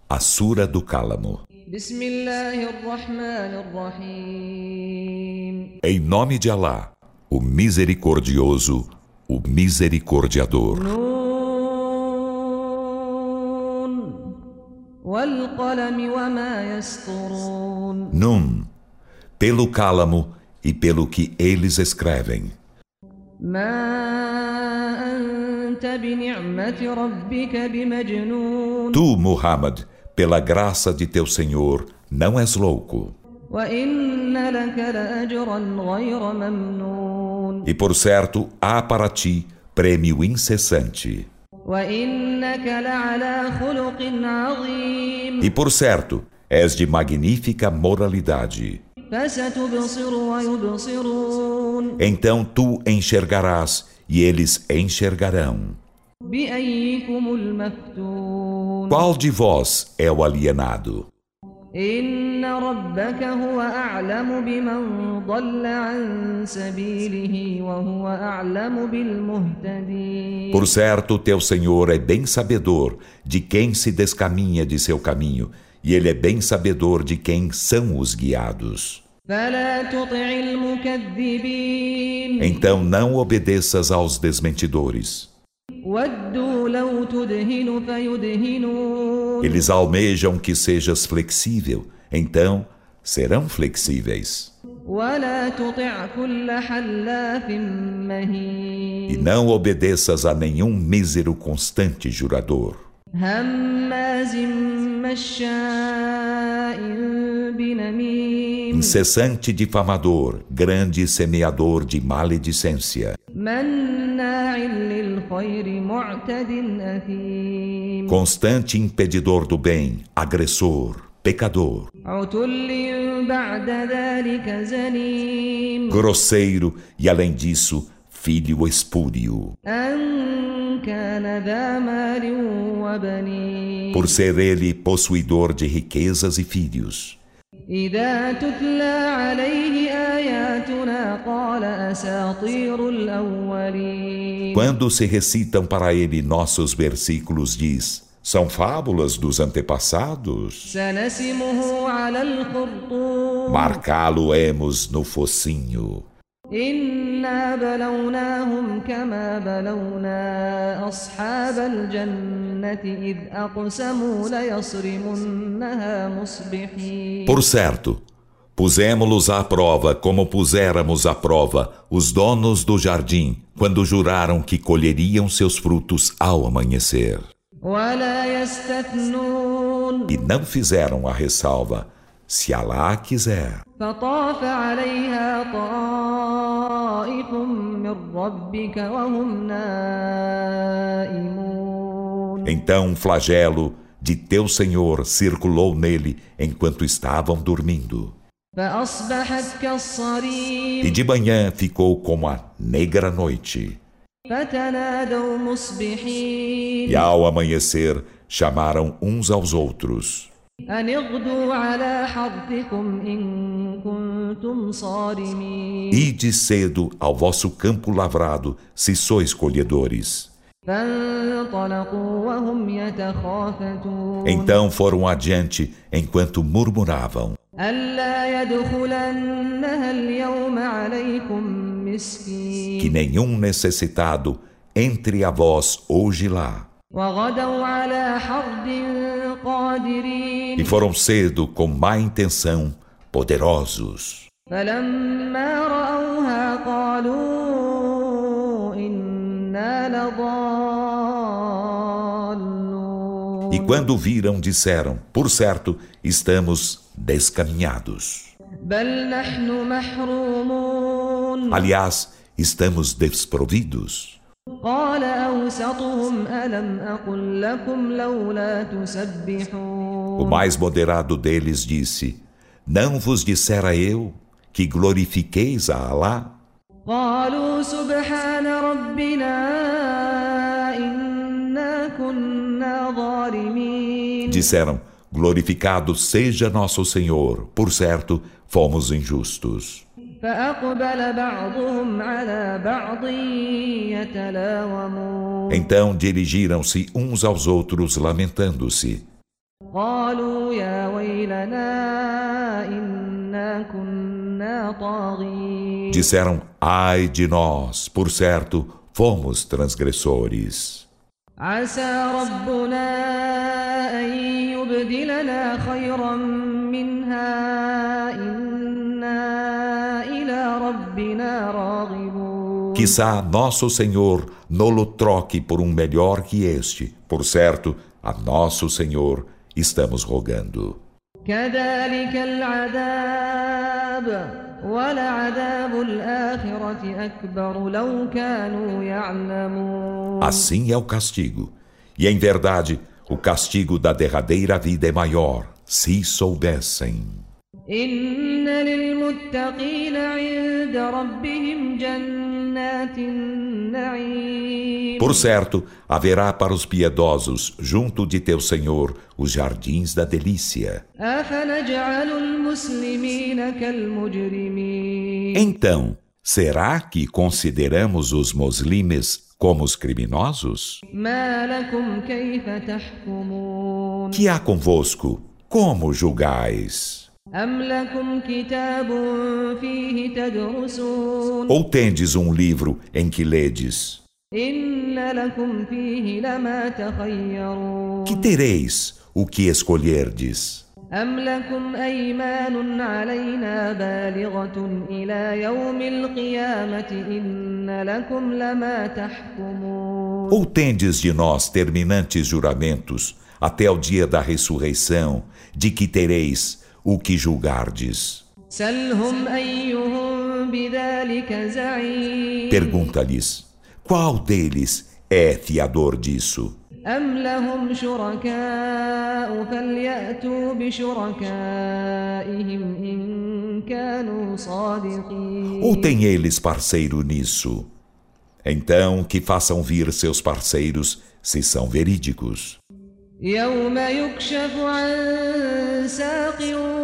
A Sura do Cálamo. بسم الله الرحمن الرحيم Em nome de Alá, o Misericordioso, o Misericordiador. نون والقلم وما يسطرون Num, pelo cálamo e pelo que eles escrevem. ما أنت بنعمة ربك بمجنون Tu, Muhammad, pela graça de teu Senhor, não és louco. وإن لك لأجرا غير ممنون E por certo, há para ti prêmio incessante. وإنك لعلى خلق عظيم E por certo, és de magnífica moralidade. فستبصر ويبصرون Então tu enxergarás e eles enxergarão. بأيكم المفتون Qual de vós é o alienado? إن ربك هو أعلم بمن ضل عن سبيله وهو أعلم بالمهتدين Por certo, teu Senhor é bem sabedor de quem se descaminha de seu caminho, e Ele é bem sabedor de quem são os guiados. فلا تطع المكذبين Então não obedeças aos desmentidores. ودوا لو تدهن فيدهنون Eles almejam que sejas flexível, então serão flexíveis. ولا تطع كل حلاف مهين E não obedeças a nenhum mísero constante jurador, هماز مشاء بنميم incessante difamador, grande semeador de maledicência, مناع للخير معتد أثيم constante impedidor do bem, agressor, pecador, عتل بعد ذلك زنيم grosseiro e, além disso, filho espúrio. أن كان ذا مال وبنين Por ser ele possuidor de riquezas e filhos. إذا تتلى عليه آياتنا قال أساطير الأولين Quando se recitam para ele nossos versículos, diz: são fábulas dos antepassados? سنسمه على الخرطوم Marcá-lo-emos no focinho. إنا بلوناهم كما بلونا أصحاب الجنة إذ أقسموا ليصرمنها مصبحين Por certo, pusemos-los à prova como puséramos à prova os donos do jardim, quando juraram que colheriam seus frutos ao amanhecer. ولا يستثنون E não fizeram a ressalva, se Alá quiser. فطاف عليها طائف من ربك وهم نائمون Então um flagelo de teu Senhor circulou nele enquanto estavam dormindo. فأصبحت E كالصريم de manhã ficou como a negra noite. فتنادوا مصبحين E ao amanhecer chamaram uns aos outros: أن اغدوا على حرثكم إن كنتم صارمين ide cedo ao vosso campo lavrado, se sois colhedores. فانطلقوا وهم يتخافتون Então foram adiante enquanto murmuravam: ألا يدخلنها اليوم عليكم que مسكين nenhum necessitado entre a vós hoje lá. وغدوا على حرد قادرين E foram cedo com má intenção, poderosos. فلما رأوها قالوا إنا لضالون E quando viram, disseram: por certo, estamos descaminhados. بل نحن محرومون Aliás, estamos desprovidos. قال أوسطهم ألم أقل لكم لولا تسبحون O mais moderado deles disse: não vos dissera eu que glorifiqueis a Alá? قالوا سبحان ربنا إنا كنا ظالمين Disseram: glorificado seja nosso Senhor, por certo, fomos injustos. فأقبل بعضهم على بعض يتلاومون Então dirigiram-se uns aos outros lamentando-se. قالوا يا ويلنا إنا كنا طاغين. Disseram: ai de nós, por certo, fomos transgressores. عسى ربنا أن يبدلنا خيرا منها إنا إلى ربنا راغبون. Quizá nosso Senhor nolo troque por um melhor que este. Por certo, a nosso Senhor estamos rogando. كذلك العذاب ولعذاب الآخرة أكبر لو كانوا يعلمون. Assim é o castigo. E em verdade, o castigo da derradeira vida é maior, se soubessem. إن للمتقين عند ربهم جنات النعيم. Por certo, haverá para os piedosos, junto de teu Senhor, os jardins da delícia. أفنجعل المسلمين كالمجرمين. Então, será que consideramos os muslimes como os criminosos? ما لكم كيف تحكمون. Que há convosco? Como julgais? أم لكم كتاب فيه تدرسون. Ou tendes um livro em que ledes? إن لكم فيه لما تخيرون. Que tereis o que escolherdes? أم لكم أيمان علينا بالغة إلى يوم القيامة إن لكم لما تحكمون. Ou tendes de nós terminantes juramentos até o dia da ressurreição, de que tereis o que julgardes? سلهم أيهم بذلك زعيم. Pergunta-lhes, qual deles é fiador disso? أم لهم شركاء فليأتوا بشركائهم إن كانوا صادقين. Ou têm eles parceiro nisso? Então que façam vir seus parceiros, se são verídicos. يوم يكشف عن ساق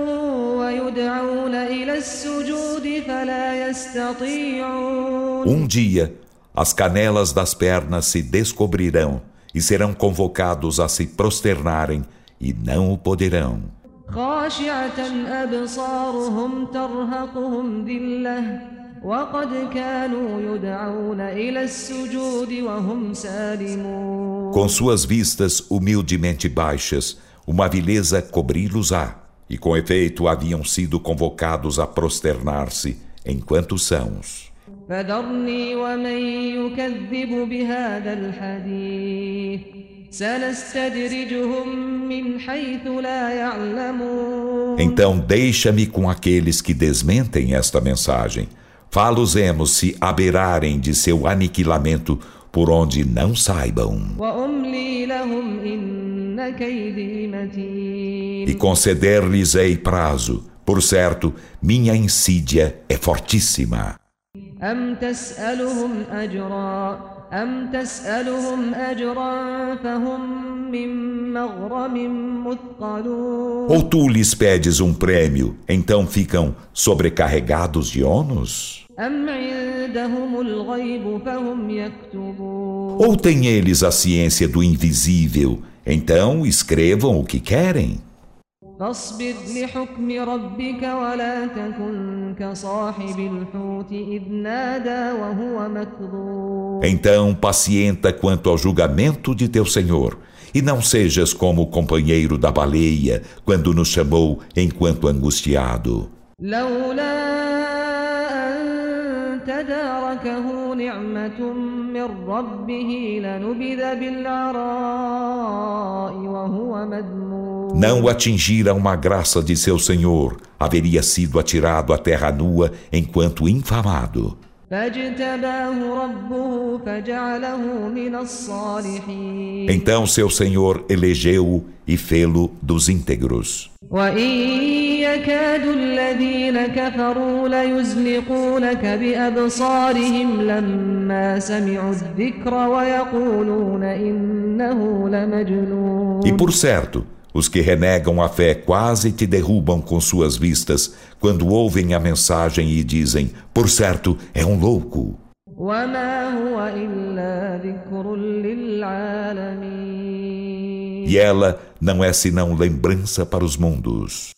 ويدعون إلى السجود فلا يستطيعون. Um dia, as canelas das pernas se descobrirão e serão convocados a se prosternarem e não o poderão. خاشعة أبصارهم ترهقهم ذلة وقد كانوا يدعون إلى السجود وهم سالمون. Com suas vistas humildemente baixas, uma vileza cobri-los-á, e com efeito haviam sido convocados a prosternar-se enquanto sãos. فذرني ومن يكذب بهذا الحديث سنستدرجهم من حيث لا يعلمون. Então deixa-me com aqueles que desmentem esta mensagem. Fá-los-emos se aberarem de seu aniquilamento por onde não saibam. وأملي لهم إن كيدي متين. E conceder-lhes-ei prazo. Por certo, minha insídia é fortíssima. أم تسألهم أجرا فهم من مغرم مثقلون. Ou tu lhes pedes um prêmio, então ficam sobrecarregados de ônus? أم عندهم الغيب فهم يكتبون. Ou têm eles a ciência do invisível, então escrevam o que querem? فاصبر لحكم ربك ولا تكن كصاحب الحوت إذ نادى وهو مكظوم. Então pacienta quanto ao julgamento de teu Senhor, e não sejas como o companheiro da baleia, quando nos chamou enquanto angustiado. لولا أن تداركه نعمة من ربه لنبذ بالعراء وهو مذموم. Não atingira uma graça de seu Senhor, haveria sido atirado à terra nua enquanto infamado. Então seu Senhor elegeu-o e fê-lo dos íntegros. E por certo, os que renegam a fé quase te derrubam com suas vistas quando ouvem a mensagem e dizem, por certo, é um louco. E ela não é senão lembrança para os mundos.